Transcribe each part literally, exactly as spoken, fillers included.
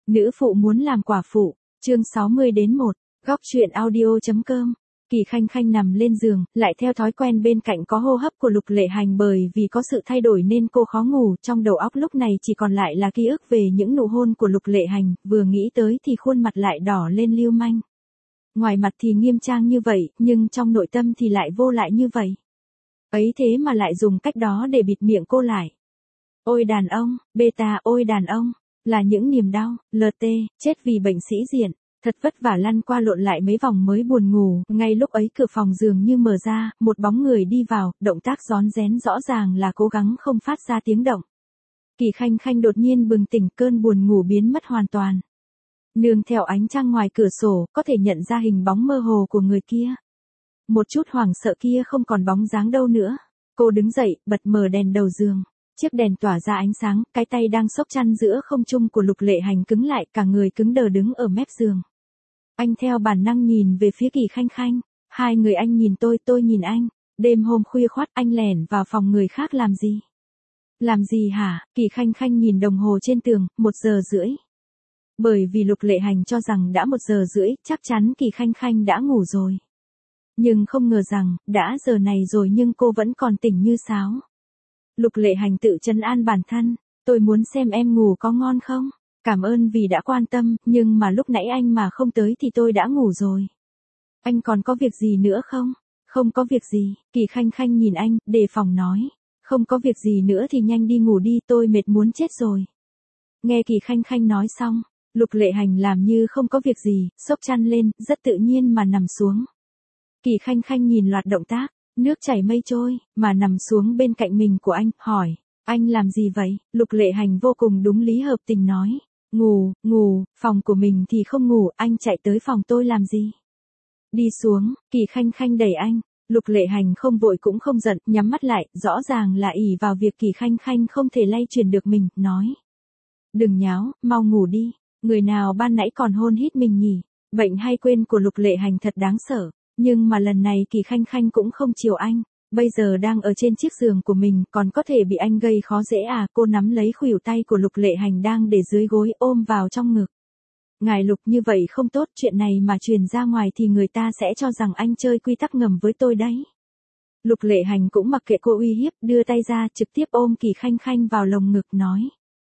Nữ phụ muốn làm quả phụ, chương sáu mươi đến một, góc truyện audio.com. Kỳ Khanh Khanh nằm lên giường, lại theo thói quen bên cạnh có hô hấp của Lục Lệ Hành, bởi vì có sự thay đổi nên cô khó ngủ, trong đầu óc lúc này chỉ còn lại là ký ức về những nụ hôn của Lục Lệ Hành, vừa nghĩ tới thì khuôn mặt lại đỏ lên lưu manh. Ngoài mặt thì nghiêm trang như vậy, nhưng trong nội tâm thì lại vô lại như vậy. Ấy thế mà lại dùng cách đó để bịt miệng cô lại. Ôi đàn ông, beta, ôi đàn ông, là những niềm đau, lờ tê, chết vì bệnh sĩ diện. Thật vất vả lăn qua lộn lại mấy vòng mới buồn ngủ, ngay lúc ấy cửa phòng giường như mở ra, một bóng người đi vào, động tác rón rén rõ ràng là cố gắng không phát ra tiếng động. Kỳ Khanh Khanh đột nhiên bừng tỉnh, cơn buồn ngủ biến mất hoàn toàn. Nương theo ánh trăng ngoài cửa sổ, có thể nhận ra hình bóng mơ hồ của người kia. Một chút hoảng sợ kia không còn bóng dáng đâu nữa. Cô đứng dậy, bật mở đèn đầu giường. Chiếc đèn tỏa ra ánh sáng, cái tay đang xốc chăn giữa không trung của Lục Lệ Hành cứng lại, cả người cứng đờ đứng ở mép giường. Anh theo bản năng nhìn về phía Kỳ Khanh Khanh. Hai người, anh nhìn tôi, tôi nhìn anh. Đêm hôm khuya khoắt anh lẻn vào phòng người khác làm gì? Làm gì hả? Kỳ Khanh Khanh nhìn đồng hồ trên tường, một giờ rưỡi. Bởi vì Lục Lệ Hành cho rằng đã một giờ rưỡi, chắc chắn Kỳ Khanh Khanh đã ngủ rồi. Nhưng không ngờ rằng, đã giờ này rồi nhưng cô vẫn còn tỉnh như sáo. Lục Lệ Hành tự trấn an bản thân, tôi muốn xem em ngủ có ngon không? Cảm ơn vì đã quan tâm, nhưng mà lúc nãy anh mà không tới thì tôi đã ngủ rồi. Anh còn có việc gì nữa không? Không có việc gì, Kỳ Khanh Khanh nhìn anh, đề phòng nói. Không có việc gì nữa thì nhanh đi ngủ đi, tôi mệt muốn chết rồi. Nghe Kỳ Khanh Khanh nói xong, Lục Lệ Hành làm như không có việc gì, xốc chăn lên, rất tự nhiên mà nằm xuống. Kỳ Khanh Khanh nhìn loạt động tác, nước chảy mây trôi, mà nằm xuống bên cạnh mình của anh, hỏi, anh làm gì vậy? Lục Lệ Hành vô cùng đúng lý hợp tình nói, ngủ, ngủ, phòng của mình thì không ngủ, anh chạy tới phòng tôi làm gì? Đi xuống, Kỳ Khanh Khanh đẩy anh. Lục Lệ Hành không vội cũng không giận, nhắm mắt lại, rõ ràng là ỷ vào việc Kỳ Khanh Khanh không thể lay chuyển được mình, nói. Đừng nháo, mau ngủ đi, người nào ban nãy còn hôn hít mình nhỉ? Bệnh hay quên của Lục Lệ Hành thật đáng sợ, nhưng mà lần này Kỳ Khanh Khanh cũng không chiều anh, bây giờ đang ở trên chiếc giường của mình, còn có thể bị anh gây khó dễ à? Cô nắm lấy khuỷu tay của Lục Lệ Hành đang để dưới gối, ôm vào trong ngực. Ngài Lục, như vậy không tốt, chuyện này mà truyền ra ngoài thì người ta sẽ cho rằng anh chơi quy tắc ngầm với tôi đấy. Lục Lệ Hành cũng mặc kệ cô uy hiếp, đưa tay ra, trực tiếp ôm Kỳ Khanh Khanh vào lồng ngực, nói.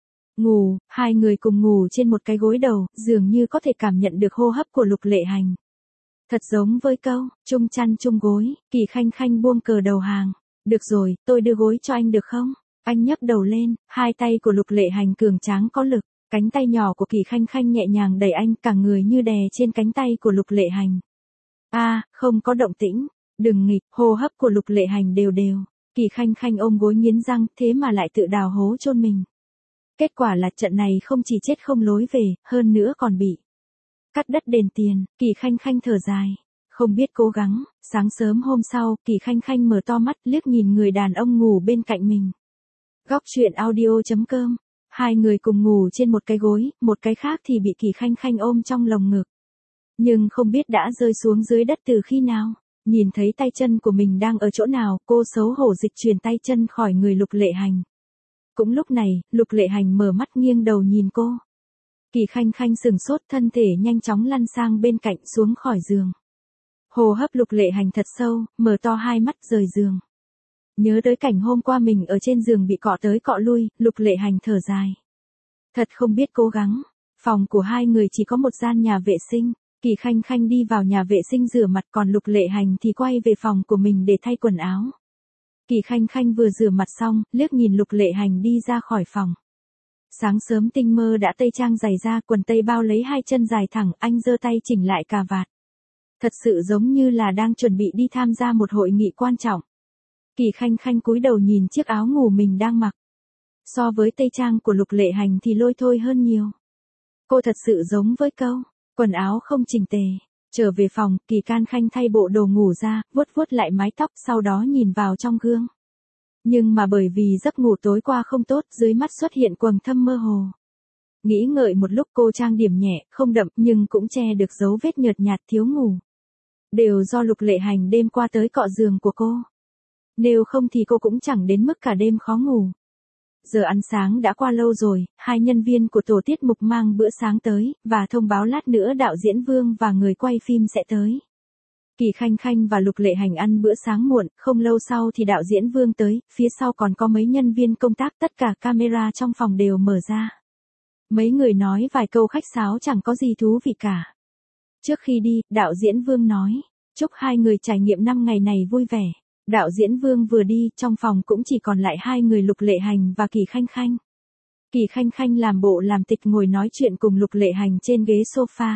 Ngủ, hai người cùng ngủ trên một cái gối đầu, dường như có thể cảm nhận được hô hấp của Lục Lệ Hành. Thật giống với câu, chung chăn chung gối, Kỳ Khanh Khanh buông cờ đầu hàng. Được rồi, tôi đưa gối cho anh được không? Anh nhấc đầu lên, hai tay của Lục Lệ Hành cường tráng có lực. Cánh tay nhỏ của Kỳ Khanh Khanh nhẹ nhàng đẩy anh, cả người như đè trên cánh tay của Lục Lệ Hành. A, à, không có động tĩnh, đừng nghịch, hô hấp của Lục Lệ Hành đều đều. Kỳ Khanh Khanh ôm gối nghiến răng, thế mà lại tự đào hố chôn mình. Kết quả là trận này không chỉ chết không lối về, hơn nữa còn bị cắt đất đền tiền. Kỳ Khanh Khanh thở dài, không biết cố gắng. Sáng sớm hôm sau, Kỳ Khanh Khanh mở to mắt, liếc nhìn người đàn ông ngủ bên cạnh mình. Góc truyện audio.com. Hai người cùng ngủ trên một cái gối, một cái khác thì bị Kỳ Khanh Khanh ôm trong lồng ngực. Nhưng không biết đã rơi xuống dưới đất từ khi nào. Nhìn thấy tay chân của mình đang ở chỗ nào, cô xấu hổ dịch chuyển tay chân khỏi người Lục Lệ Hành. Cũng lúc này, Lục Lệ Hành mở mắt nghiêng đầu nhìn cô. Kỳ Khanh Khanh sừng sốt, thân thể nhanh chóng lăn sang bên cạnh, xuống khỏi giường. Hô hấp Lục Lệ Hành thật sâu, mở to hai mắt rời giường. Nhớ tới cảnh hôm qua mình ở trên giường bị cọ tới cọ lui, Lục Lệ Hành thở dài. Thật không biết cố gắng. Phòng của hai người chỉ có một gian nhà vệ sinh. Kỳ Khanh Khanh đi vào nhà vệ sinh rửa mặt, còn Lục Lệ Hành thì quay về phòng của mình để thay quần áo. Kỳ Khanh Khanh vừa rửa mặt xong, liếc nhìn Lục Lệ Hành đi ra khỏi phòng. Sáng sớm tinh mơ đã tây trang giày ra, quần tây bao lấy hai chân dài thẳng, anh giơ tay chỉnh lại cà vạt. Thật sự giống như là đang chuẩn bị đi tham gia một hội nghị quan trọng. Kỳ Khanh Khanh cúi đầu nhìn chiếc áo ngủ mình đang mặc. So với tây trang của Lục Lệ Hành thì lôi thôi hơn nhiều. Cô thật sự giống với câu, quần áo không chỉnh tề. Trở về phòng, Kỳ Can Khanh thay bộ đồ ngủ ra, vuốt vuốt lại mái tóc, sau đó nhìn vào trong gương. Nhưng mà bởi vì giấc ngủ tối qua không tốt, dưới mắt xuất hiện quầng thâm mơ hồ. Nghĩ ngợi một lúc, cô trang điểm nhẹ, không đậm, nhưng cũng che được dấu vết nhợt nhạt thiếu ngủ. Đều do Lục Lệ Hành đêm qua tới cọ giường của cô. Nếu không thì cô cũng chẳng đến mức cả đêm khó ngủ. Giờ ăn sáng đã qua lâu rồi, hai nhân viên của tổ tiết mục mang bữa sáng tới, và thông báo lát nữa đạo diễn Vương và người quay phim sẽ tới. Kỳ Khanh Khanh và Lục Lệ Hành ăn bữa sáng muộn, không lâu sau thì đạo diễn Vương tới, phía sau còn có mấy nhân viên công tác, tất cả camera trong phòng đều mở ra. Mấy người nói vài câu khách sáo chẳng có gì thú vị cả. Trước khi đi, đạo diễn Vương nói, chúc hai người trải nghiệm năm ngày này vui vẻ. Đạo diễn Vương vừa đi, trong phòng cũng chỉ còn lại hai người Lục Lệ Hành và Kỳ Khanh Khanh. Kỳ Khanh Khanh làm bộ làm tịch ngồi nói chuyện cùng Lục Lệ Hành trên ghế sofa.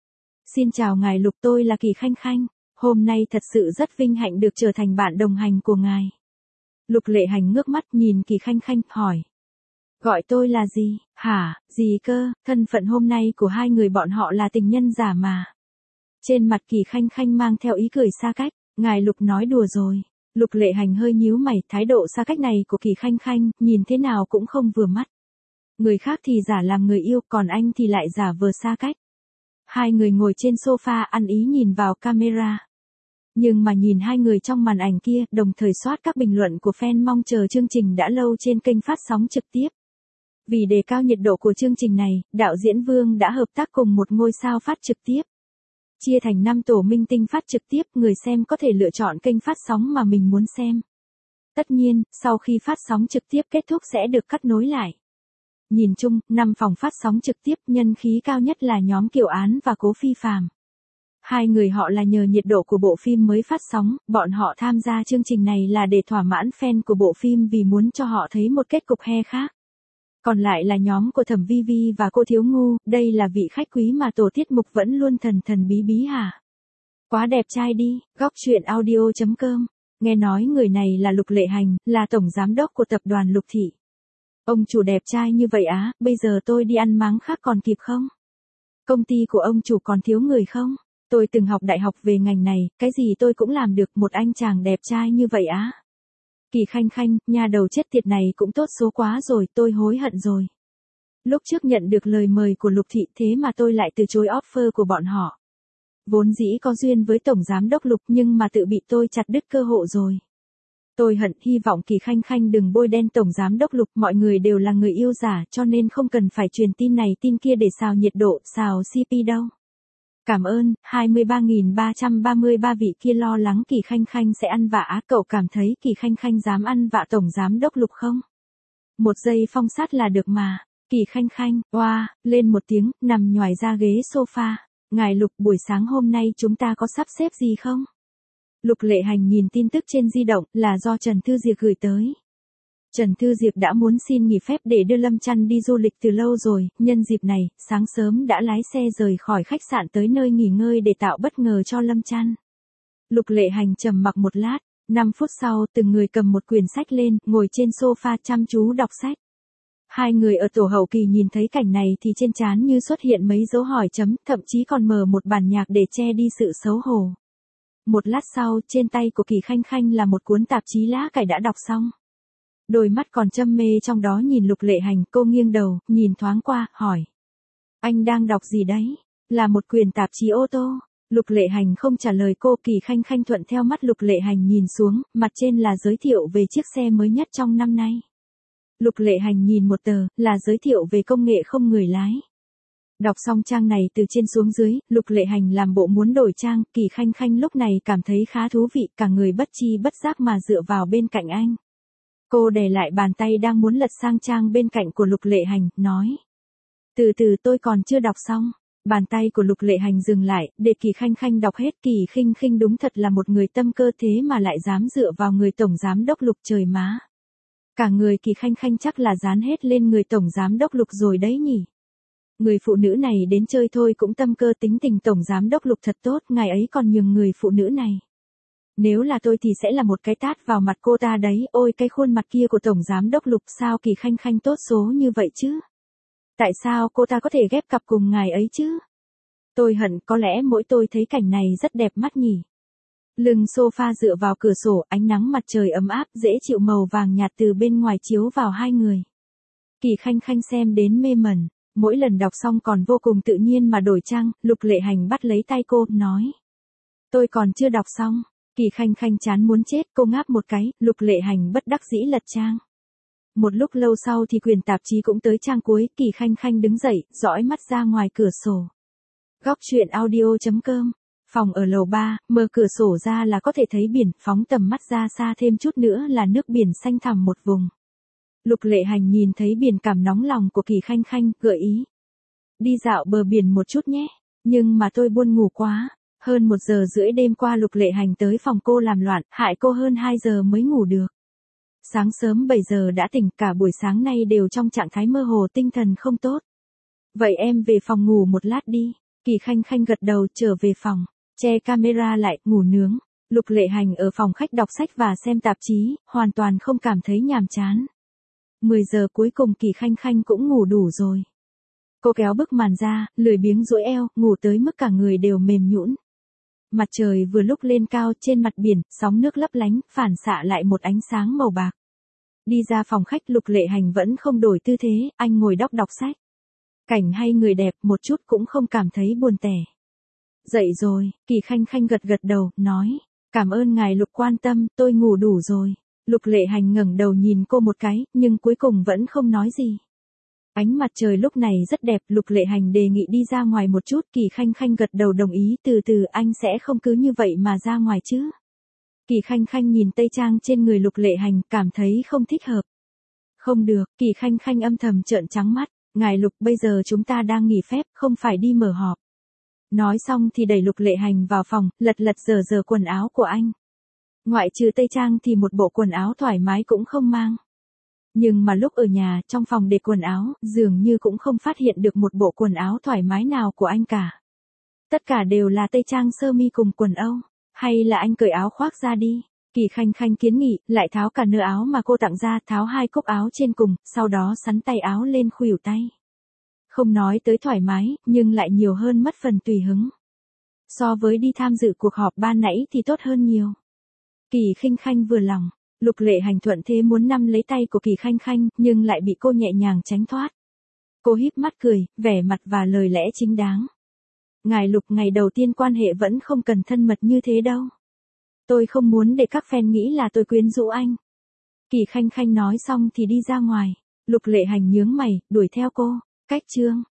Xin chào ngài Lục, tôi là Kỳ Khanh Khanh. Hôm nay thật sự rất vinh hạnh được trở thành bạn đồng hành của ngài. Lục Lệ Hành ngước mắt nhìn Kỳ Khanh Khanh, hỏi. Gọi tôi là gì? Hả, gì cơ, thân phận hôm nay của hai người bọn họ là tình nhân giả mà. Trên mặt Kỳ Khanh Khanh mang theo ý cười xa cách, ngài Lục nói đùa rồi. Lục Lệ Hành hơi nhíu mày, thái độ xa cách này của Kỳ Khanh Khanh, nhìn thế nào cũng không vừa mắt. Người khác thì giả làm người yêu, còn anh thì lại giả vờ xa cách. Hai người ngồi trên sofa ăn ý nhìn vào camera. Nhưng mà nhìn hai người trong màn ảnh kia, đồng thời soát các bình luận của fan mong chờ chương trình đã lâu trên kênh phát sóng trực tiếp. Vì đề cao nhiệt độ của chương trình này, đạo diễn Vương đã hợp tác cùng một ngôi sao phát trực tiếp. Chia thành năm tổ minh tinh phát trực tiếp, người xem có thể lựa chọn kênh phát sóng mà mình muốn xem. Tất nhiên, sau khi phát sóng trực tiếp kết thúc sẽ được cắt nối lại. Nhìn chung, năm phòng phát sóng trực tiếp nhân khí cao nhất là nhóm Kiều Án và Cố Phi Phàm. Hai người họ là nhờ nhiệt độ của bộ phim mới phát sóng, bọn họ tham gia chương trình này là để thỏa mãn fan của bộ phim vì muốn cho họ thấy một kết cục he khác. Còn lại là nhóm của Thẩm Vi Vi và cô Thiếu Ngu, đây là vị khách quý mà tổ tiết mục vẫn luôn thần thần bí bí hả? Quá đẹp trai đi, góc truyện audio chấm com. Nghe nói người này là Lục Lệ Hành, là tổng giám đốc của tập đoàn Lục Thị. Ông chủ đẹp trai như vậy á, bây giờ tôi đi ăn máng khác còn kịp không? Công ty của ông chủ còn thiếu người không? Tôi từng học đại học về ngành này, cái gì tôi cũng làm được, một anh chàng đẹp trai như vậy á. Kỳ Khanh Khanh, nhà đầu chết tiệt này cũng tốt số quá rồi, tôi hối hận rồi. Lúc trước nhận được lời mời của Lục Thị thế mà tôi lại từ chối offer của bọn họ. Vốn dĩ có duyên với Tổng Giám đốc Lục nhưng mà tự bị tôi chặt đứt cơ hội rồi. Tôi hận, hy vọng Kỳ Khanh Khanh đừng bôi đen Tổng Giám đốc Lục, mọi người đều là người yêu giả cho nên không cần phải truyền tin này tin kia để xào nhiệt độ, xào xê pê đâu. Cảm ơn, hai mươi ba nghìn ba trăm ba mươi ba vị kia lo lắng Kỳ Khanh Khanh sẽ ăn vạ á, cậu cảm thấy Kỳ Khanh Khanh dám ăn vạ Tổng Giám đốc Lục không? Một giây phong sát là được mà. Kỳ Khanh Khanh, oa, lên một tiếng, nằm nhoài ra ghế sofa. Ngài Lục, buổi sáng hôm nay chúng ta có sắp xếp gì không? Lục Lệ Hành nhìn tin tức trên di động, là do Trần Thư Diệp gửi tới. Trần Thư Diệp đã muốn xin nghỉ phép để đưa Lâm Chăn đi du lịch từ lâu rồi, nhân dịp này, sáng sớm đã lái xe rời khỏi khách sạn tới nơi nghỉ ngơi để tạo bất ngờ cho Lâm Chăn. Lục Lệ Hành trầm mặc một lát, năm phút sau từng người cầm một quyển sách lên, ngồi trên sofa chăm chú đọc sách. Hai người ở tổ hậu kỳ nhìn thấy cảnh này thì trên trán như xuất hiện mấy dấu hỏi chấm, thậm chí còn mở một bản nhạc để che đi sự xấu hổ. Một lát sau, trên tay của Kỳ Khanh Khanh là một cuốn tạp chí lá cải đã đọc xong. Đôi mắt còn châm mê trong đó nhìn Lục Lệ Hành, cô nghiêng đầu, nhìn thoáng qua, hỏi. Anh đang đọc gì đấy? Là một quyển tạp chí ô tô. Lục Lệ Hành không trả lời cô, Kỳ Khanh Khanh thuận theo mắt Lục Lệ Hành nhìn xuống, mặt trên là giới thiệu về chiếc xe mới nhất trong năm nay. Lục Lệ Hành nhìn một tờ, là giới thiệu về công nghệ không người lái. Đọc xong trang này từ trên xuống dưới, Lục Lệ Hành làm bộ muốn đổi trang, Kỳ Khanh Khanh lúc này cảm thấy khá thú vị, cả người bất chi bất giác mà dựa vào bên cạnh anh. Cô đè lại bàn tay đang muốn lật sang trang bên cạnh của Lục Lệ Hành, nói. Từ từ tôi còn chưa đọc xong. Bàn tay của Lục Lệ Hành dừng lại, để Kỳ Khanh Khanh đọc hết. Kỳ Khinh Khinh đúng thật là một người tâm cơ thế mà lại dám dựa vào người Tổng Giám đốc Lục, trời má. Cả người Kỳ Khanh Khanh chắc là dán hết lên người Tổng Giám đốc Lục rồi đấy nhỉ. Người phụ nữ này đến chơi thôi cũng tâm cơ, tính tình Tổng Giám đốc Lục thật tốt, ngài ấy còn nhường người phụ nữ này. Nếu là tôi thì sẽ là một cái tát vào mặt cô ta đấy, ôi cái khuôn mặt kia của Tổng Giám đốc Lục, sao Kỳ Khanh Khanh tốt số như vậy chứ? Tại sao cô ta có thể ghép cặp cùng ngài ấy chứ? Tôi hận, có lẽ mỗi tôi thấy cảnh này rất đẹp mắt nhỉ. Lưng sofa dựa vào cửa sổ, ánh nắng mặt trời ấm áp, dễ chịu, màu vàng nhạt từ bên ngoài chiếu vào hai người. Kỳ Khanh Khanh xem đến mê mẩn, mỗi lần đọc xong còn vô cùng tự nhiên mà đổi trang. Lục Lệ Hành bắt lấy tay cô, nói. Tôi còn chưa đọc xong. Kỳ Khanh Khanh chán muốn chết, cô ngáp một cái, Lục Lệ Hành bất đắc dĩ lật trang. Một lúc lâu sau thì quyển tạp chí cũng tới trang cuối, Kỳ Khanh Khanh đứng dậy, dõi mắt ra ngoài cửa sổ. Góc truyện audio chấm com. Phòng ở lầu ba, mở cửa sổ ra là có thể thấy biển, phóng tầm mắt ra xa thêm chút nữa là nước biển xanh thẳm một vùng. Lục Lệ Hành nhìn thấy biển cảm nóng lòng của Kỳ Khanh Khanh, gợi ý. Đi dạo bờ biển một chút nhé, nhưng mà tôi buồn ngủ quá. Hơn một giờ rưỡi đêm qua Lục Lệ Hành tới phòng cô làm loạn, hại cô hơn hai giờ mới ngủ được. Sáng sớm bảy giờ đã tỉnh, cả buổi sáng nay đều trong trạng thái mơ hồ, tinh thần không tốt. Vậy em về phòng ngủ một lát đi. Kỳ Khanh Khanh gật đầu, trở về phòng, che camera lại, ngủ nướng. Lục Lệ Hành ở phòng khách đọc sách và xem tạp chí, hoàn toàn không cảm thấy nhàm chán. mười giờ cuối cùng Kỳ Khanh Khanh cũng ngủ đủ rồi. Cô kéo bức màn ra, lười biếng duỗi eo, ngủ tới mức cả người đều mềm nhũn. Mặt trời vừa lúc lên cao, trên mặt biển, sóng nước lấp lánh, phản xạ lại một ánh sáng màu bạc. Đi ra phòng khách, Lục Lệ Hành vẫn không đổi tư thế, anh ngồi đọc đọc sách. Cảnh hay người đẹp, một chút cũng không cảm thấy buồn tẻ. Dậy rồi, Kỳ Khanh Khanh gật gật đầu, nói, cảm ơn ngài Lục quan tâm, tôi ngủ đủ rồi. Lục Lệ Hành ngẩng đầu nhìn cô một cái, nhưng cuối cùng vẫn không nói gì. Ánh mặt trời lúc này rất đẹp, Lục Lệ Hành đề nghị đi ra ngoài một chút, Kỳ Khanh Khanh gật đầu đồng ý, từ từ anh sẽ không cứ như vậy mà ra ngoài chứ. Kỳ Khanh Khanh nhìn tây trang trên người Lục Lệ Hành, cảm thấy không thích hợp. Không được, Kỳ Khanh Khanh âm thầm trợn trắng mắt, ngài Lục bây giờ chúng ta đang nghỉ phép, không phải đi mở họp. Nói xong thì đẩy Lục Lệ Hành vào phòng, lật lật dở dở quần áo của anh. Ngoại trừ tây trang thì một bộ quần áo thoải mái cũng không mang. Nhưng mà lúc ở nhà, trong phòng để quần áo, dường như cũng không phát hiện được một bộ quần áo thoải mái nào của anh cả. Tất cả đều là tây trang sơ mi cùng quần âu. Hay là anh cởi áo khoác ra đi. Kỳ Khanh Khanh kiến nghị, lại tháo cả nơ áo mà cô tặng ra, tháo hai cúc áo trên cùng, sau đó xắn tay áo lên khuỷu tay. Không nói tới thoải mái, nhưng lại nhiều hơn mất phần tùy hứng. So với đi tham dự cuộc họp ban nãy thì tốt hơn nhiều. Kỳ Khanh Khanh vừa lòng, Lục Lệ Hành thuận thế muốn nắm lấy tay của Kỳ Khanh Khanh, nhưng lại bị cô nhẹ nhàng tránh thoát. Cô híp mắt cười, vẻ mặt và lời lẽ chính đáng. Ngài Lục, ngày đầu tiên quan hệ vẫn không cần thân mật như thế đâu. Tôi không muốn để các fan nghĩ là tôi quyến rũ anh. Kỳ Khanh Khanh nói xong thì đi ra ngoài. Lục Lệ Hành nhướng mày, đuổi theo cô. Cách chương.